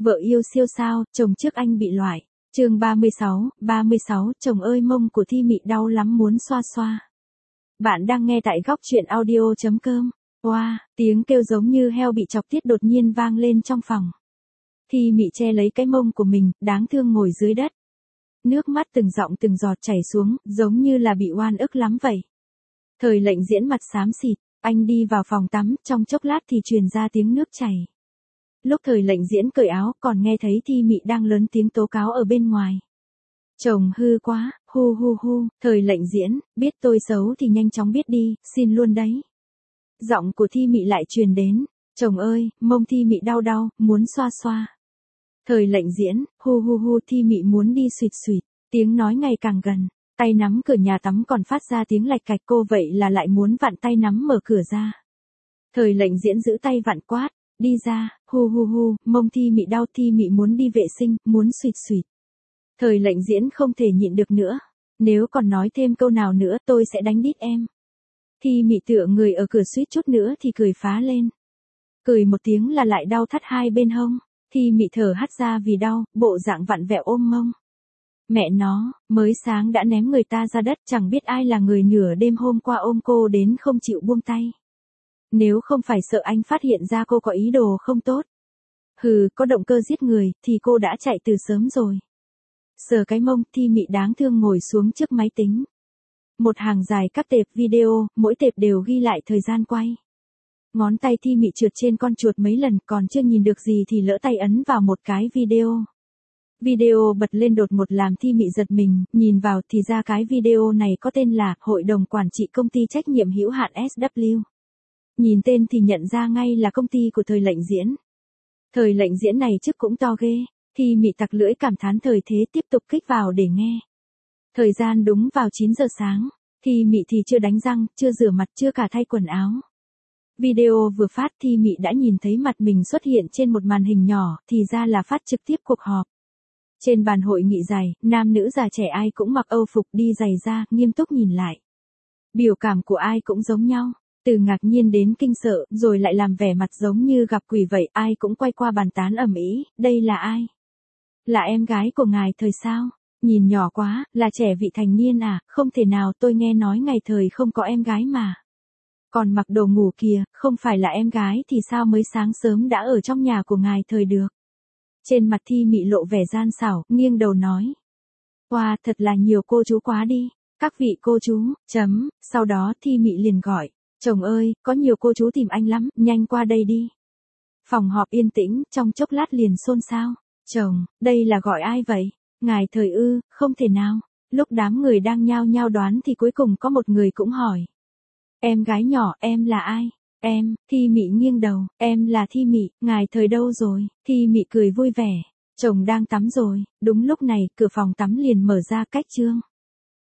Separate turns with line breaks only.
Vợ yêu siêu sao, chồng trước anh bị loại. Chương 36, chồng ơi mông của Thi Mị đau lắm muốn xoa xoa. Bạn đang nghe tại góc truyện audio.com. Wow, tiếng kêu giống như heo bị chọc tiết đột nhiên vang lên trong phòng. Thi Mị che lấy cái mông của mình, đáng thương ngồi dưới đất. Nước mắt từng giọt chảy xuống, giống như là bị oan ức lắm vậy. Thời Lệnh Diễn mặt xám xịt, anh đi vào phòng tắm, trong chốc lát thì truyền ra tiếng nước chảy. Lúc Thời Lệnh Diễn cởi áo, còn nghe thấy Thi Mị đang lớn tiếng tố cáo ở bên ngoài. Chồng hư quá, hu hu hu, Thời Lệnh Diễn, biết tôi xấu thì nhanh chóng biết đi, xin luôn đấy. Giọng của Thi Mị lại truyền đến, chồng ơi, mông Thi Mị đau, muốn xoa xoa. Thời Lệnh Diễn, hu hu hu, Thi Mị muốn đi suỵt suỵt, tiếng nói ngày càng gần, tay nắm cửa nhà tắm còn phát ra tiếng lạch cạch, cô vậy là lại muốn vặn tay nắm mở cửa ra. Thời Lệnh Diễn giữ tay vặn quát, đi ra, hu hu hu, mông Thi Mị đau, Thi Mị muốn đi vệ sinh, muốn suỵt suỵt. Thời Lệnh Diễn không thể nhịn được nữa, nếu còn nói thêm câu nào nữa tôi sẽ đánh đít em. Thi Mị tựa người ở cửa suýt chút nữa thì cười phá lên. Cười một tiếng là lại đau thắt hai bên hông, Thi Mị thở hắt ra vì đau, bộ dạng vặn vẹo ôm mông. Mẹ nó, mới sáng đã ném người ta ra đất, chẳng biết ai là người nửa đêm hôm qua ôm cô đến không chịu buông tay. Nếu không phải sợ anh phát hiện ra cô có ý đồ không tốt. Hừ, có động cơ giết người, thì cô đã chạy từ sớm rồi. Sờ cái mông, Thi Mị đáng thương ngồi xuống trước máy tính. Một hàng dài các tệp video, mỗi tệp đều ghi lại thời gian quay. Ngón tay Thi Mị trượt trên con chuột mấy lần, còn chưa nhìn được gì thì lỡ tay ấn vào một cái video. Video bật lên đột ngột làm Thi Mị giật mình, nhìn vào thì ra cái video này có tên là Hội đồng Quản trị Công ty Trách nhiệm hữu hạn SW. Nhìn tên thì nhận ra ngay là công ty của Thời Lệnh Diễn. Thời Lệnh Diễn này chức cũng to ghê, Thi Mị tặc lưỡi cảm thán thời thế, tiếp tục kích vào để nghe. Thời gian đúng vào 9 giờ sáng, Thi Mị thì chưa đánh răng, chưa rửa mặt, chưa cả thay quần áo. Video vừa phát Thi Mị đã nhìn thấy mặt mình xuất hiện trên một màn hình nhỏ, thì ra là phát trực tiếp cuộc họp. Trên bàn hội nghị dài, nam nữ già trẻ ai cũng mặc Âu phục đi giày da, nghiêm túc nhìn lại. Biểu cảm của ai cũng giống nhau, từ ngạc nhiên đến kinh sợ, rồi lại làm vẻ mặt giống như gặp quỷ vậy, ai cũng quay qua bàn tán ầm ĩ, đây là ai? Là em gái của ngài Thời sao? Nhìn nhỏ quá, là trẻ vị thành niên à, không thể nào, tôi nghe nói ngày Thời không có em gái mà. Còn mặc đồ ngủ kìa, không phải là em gái thì sao mới sáng sớm đã ở trong nhà của ngài Thời được. Trên mặt Thi Mị lộ vẻ gian xảo, nghiêng đầu nói. Wow, thật là nhiều cô chú quá đi, các vị cô chú, sau đó Thi Mị liền gọi, chồng ơi, có nhiều cô chú tìm anh lắm, nhanh qua đây đi. Phòng họp yên tĩnh, trong chốc lát liền xôn xao, chồng, đây là gọi ai vậy? Ngài Thời ư, không thể nào. Lúc đám người đang nhao nhao đoán thì cuối cùng có một người cũng hỏi. Em gái nhỏ, em là ai? Em, Thi Mị nghiêng đầu, em là Thi Mị, ngài Thời đâu rồi? Thi Mị cười vui vẻ, chồng đang tắm rồi. Đúng lúc này, cửa phòng tắm liền mở ra, cách chương.